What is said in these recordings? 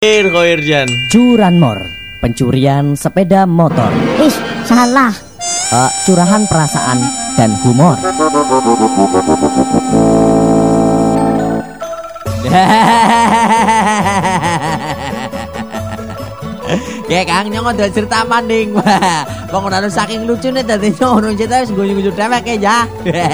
Koirjan. Curanmor, pencurian sepeda motor. Ih, salah. Curahan perasaan dan humor. Ya Kang, nyong ada cerita maning. Bangunan saking lucunya tadi nyong cerita wis guyu-guyu dhewek ya.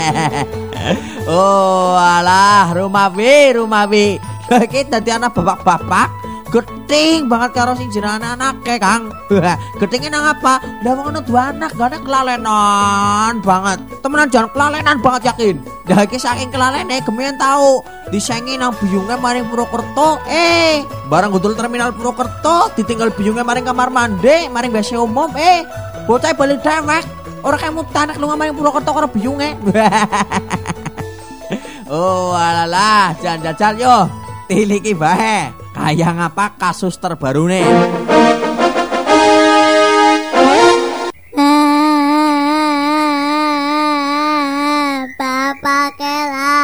Oh, alah, rumah bi. Iki dadi anak bapak-bapak geting banget karo sing jenenge anake, Kang. Getingnya nang apa? Lah wong ono dua anak, gane kelalenan banget. Temenan jan kelalenan banget yakin. Lah iki saking kelalene gemen tau disengi nang biyunge maring Purwokerto. Barang gudul terminal Purwokerto ditinggal biyunge maring kamar mandi, maring WC umum. Bocah balik dewek. Ora kaya mutanek lunga maring Purwokerto karo biyunge. Oh, alalah, jajal yo. Tiliki bae. Kayak ngapa kasus terbaru nih? Bapak Kela.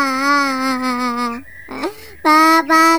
Bapak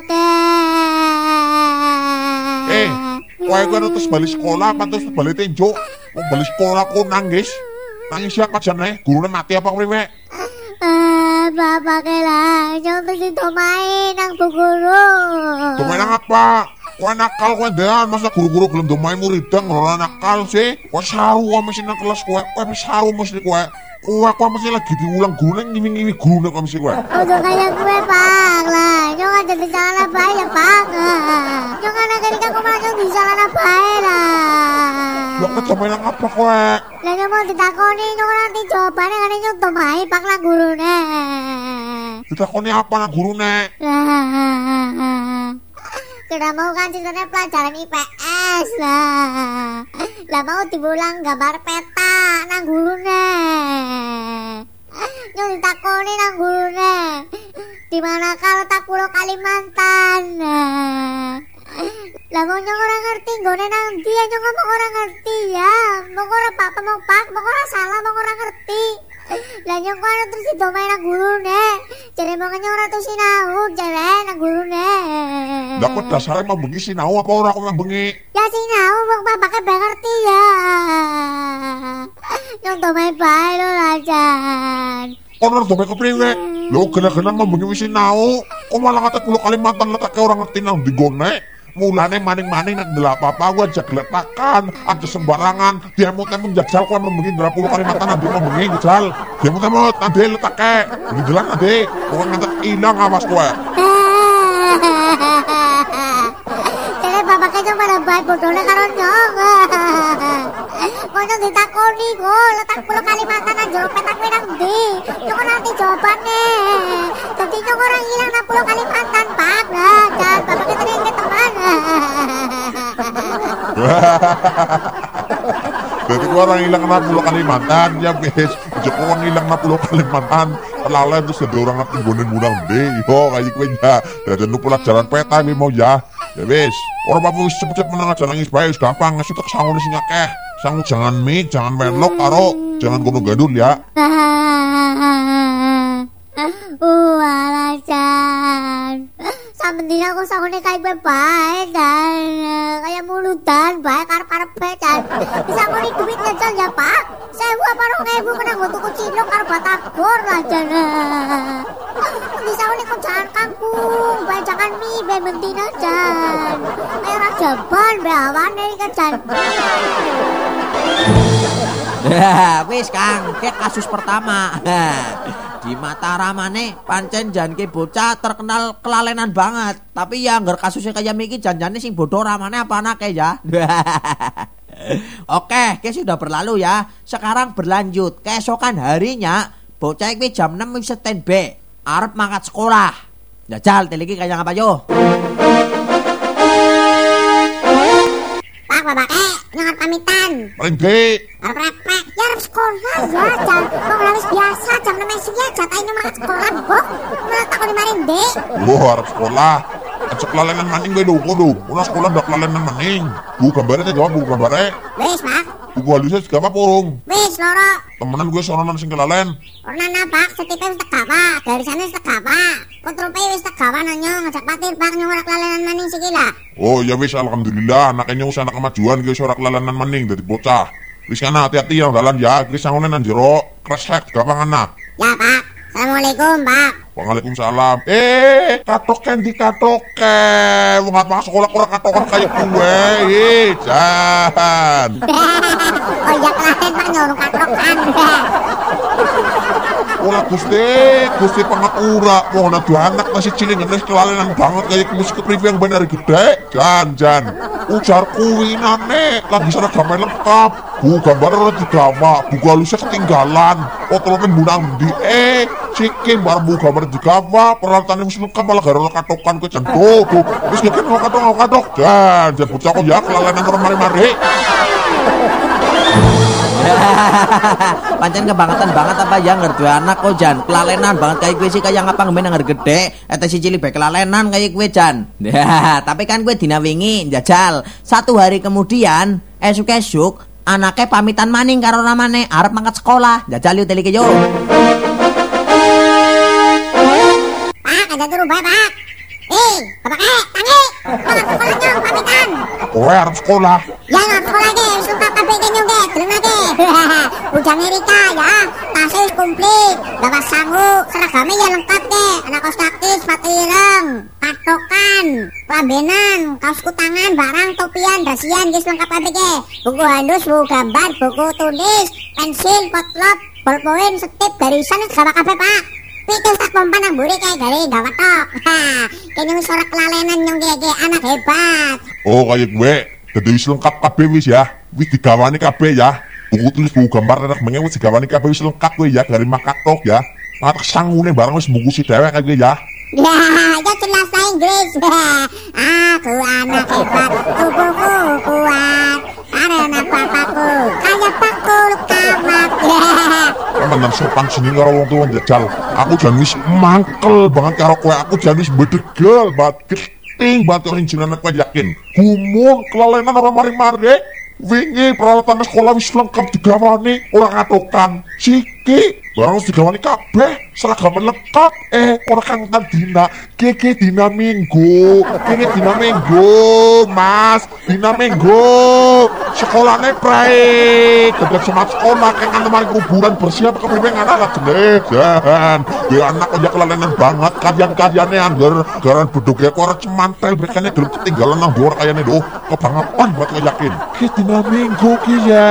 Kowe terus balik sekolah apa terus balik tinjuk? Balik sekolah kok nangis? Nangis siapa jane? Gurune mati apa priwe? Bapak Kela, nyong terus ditomai nang Bu Guru. Domai nang apa? Kowe nakal kowe ndean, masa guru-guru gelem domai muridang ora nakal sih. Kowe saru kowe mesti nang kelas kowe wis saru mesti kowe. Kowe mesti lagi diulang gurune ngiwi-ngiwi gurune kowe mesti kowe. Udah kayak gue, Pak. Lah, nyong ada di salah bae ya, Pak. Nyong ana gari ka kumaha di salah bae lah. Lah kok domai nang apa kowe? Lah nyong mau ditakoni nyong nanti jawabane kan nyong domai Pak nang gurune. Ditakoni apa nang gurune? Kira mau kan ceritanya pelajaran IPS lah. Lah mau diulang gambar peta nang gurune. Nyong ditakoni nang gurune. Di mana letak Pulau Kalimantan? Lah mau nyong ora ngerti nggone nang ndi nyong ngomong ora ngerti ya. Mong ora apa-apa mong Pak, mong ora salah mong ora ngerti. Lah nyong kono terus didomai nang gurune. Jare mong nyong ora tau sinau jare nang gurune. Lah kok dasare mau bengi sinau apa ora kok bengi? Ya sinau wong bapake ben ngerti ya. Nyong domai bae lho Lajan. Ono domai kepriwe? Lho gena-gena mau bengi wis sinau. Kok malah kata Pulau Kalimantan letake ora ngerti nang ndi gone. Mulane maning-maning nek ndelok apa-apa gua aja gletakan, aja sembarangan. Diemut-emut jajal kowe membengi ndelok Pulau Kalimantan ambi membengi jajal. Diemut-emut ande letake. Ndelan ande, kowe ngantek ilang awas kowe. Jadi bapaknya cuma pada baik bodohnya karo nyong. Kok nyong ditakoni kok letak Pulau Kalimantan nang jero petak kowe nang ndi? Nyong nanti jawabane. Dadi nyong ora ilang nang Pulau Kalimantan, Pak. Lah, dan bapaknya tadi inget teman. Jadi gua orang hilang nang Pulau Kalimantan ya wis. Joko orang hilang nang Pulau Kalimantan. Lalen terus ada orang ngerti bonen murang deh. Yo kayak kowe ya. Dan lu pelajaran peta iki mau ya. Ya wis. Ora apa wis cepet-cepet menang aja nangis bae wis gampang. Ngasih tek sangune sing akeh. Sangu jangan mik, jangan melok karo jangan gono gandul ya. Alasan. Sampeyan aku sangune kayak gue bae dan kayak mulutan bae karep-karepe dan disangoni duit jajan ya Pak. 1.000 apa 2.000 kena nggo tuku cilok karo batagor lah jan. Disangoni kok jangan kangkung, bae jangan mie, bae mentina jan. Ayo ora jaban bae awane iki jan. Wis Kang, ke kasus pertama. Di mata Ramane pancen janke bocah terkenal kelalenan banget. Tapi ya ngger kasusnya kayak miki janjane sing bodoh Ramane apa anake ya. Oke, sudah berlalu ya. Sekarang berlanjut. Keesokan harinya bocah iki jam 6 wis standby arep mangkat sekolah. Jajal teliki kayak apa yo? Pak, Bapak nyangat pamitan. Rengge. Repek, ya harus sekolah ya, Jan. Mau ngelawis biasa, jam 6 ya, jatah ini makan sekolah, Bok. Malah takut dimarin, Dek. Wah, harap sekolah. Ajak kelalenan maning gue lho, kudu. Una sekolah ndak kelalenan maning. Bu gambare jawab bu gambare. Wis, Pak. Bu lagu halusnya juga apa purung? Wis loro. Temenan gue soronan sing kelalen. Ora nabak setipe wis tegawa, garisane wis tegawa. Putrope wis tegawa nyong, ngajak patir Pak nyong ora kelalenan maning sikila. Oh ya wis alhamdulillah anaknya wis anak kemajuan gue ora kelalenan maning dari bocah. Wis kana hati-hati yang dalan ya, wis sangone nang jero kresek gampang ana. Ya Pak. Assalamualaikum Pak. Waalaikumsalam. Katoken dikatoken. Wong apa sekolah ora katokan kayak gue. Jan. Oh iya kelalen Pak nyong katokan. Ora Gusti pangapura. Wong ana dua anak masih cilik ngenes kelalenan banget kayak musik kepriwe yang bener gede. Jan. Ujar kuwinane lagi seragam lengkap. Bu gambar ora digawa, buku halusnya ketinggalan. Otoloken bunang ndi cikin bar bu gambar digawa, peralatan wis lengkap malah gara katokan ke jantung. Wis yakin mau katok. Jan bocah kok ya kelalenan ora mari-mari. Pancen kebangetan banget apa ya ngerti anak kok Jan. Kelalenan banget kayak gue sih kayak ngapa ngemen ngar gede. Si cilik bae kelalenan kayak gue Jan. Tapi kan gue dina wingi njajal. 1 hari kemudian esuk-esuk anaknya pamitan maning karo ramane arep mangkat sekolah. Njajal yuk telike yo. Pak, ada turu bae Pak. Bapak tangi. Mangkat sekolah nyong pamitan. Kowe arep sekolah. Ya nggak sekolah ge, suka kabeh ge nyong ge, terima ge. Ujang Erika ya, tasnya wis komplit, bawa sangu, seragamnya ya lengkap ge, anak kaos kaki, sepatu ireng, patokan, lambenan, kaos kutangan, barang, topian, dasian, guys lengkap kabeh ge. Buku halus, buku gambar, buku tulis, pensil, potlot, bolpoin, setip, garisan, segala kabeh Pak. Itu tak pompa nang buri kayak gari gawat tok. Kayaknya wis ora kelalenan nyong ge, anak hebat. Oh kayak gue. Jadi wis lengkap kabeh wis ya. Wis digawani kabeh ya. Buku tulis buku gambar anak mengen wis digawani kabeh wis lengkap gue ya dari makatok ya. Matak sangune barang wis bungkusi dewek kayak gue ya. Ya jelas lah Inggris. Aku anak hebat, tubuhku kuat. Karena bapakku kayak pakul kamat. Tenan sopan sini karo wong tuwa njajal. Aku jan wis mangkel banget karo kowe. Aku jan wis bedegel banget. Keting banget karo jenengan kowe yakin. Gumun kelalenan ora mari-mari. Wingi peralatan sekolah wis lengkap digawani, ora katokan. Siki barang wis digawani kabeh, seragam lengkap. Ora kang dina, keke dina minggu. Mas, dina minggu. Sekolahnya prae, gedek semat sekolah kang ana mari kuburan bersiap kepriwe anak jenenge. Jan, dia anak aja kelalenan banget karyan-karyane angger garan bedhoge kok ora cemantel bekane gelem ketinggalan nang dhuwur kayane lho. Kebangetan buat kowe yakin. Dina minggu ki ya.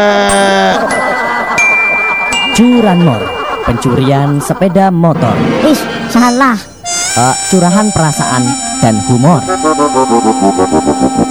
Curanmor, pencurian sepeda motor. Salah. Curahan perasaan dan humor.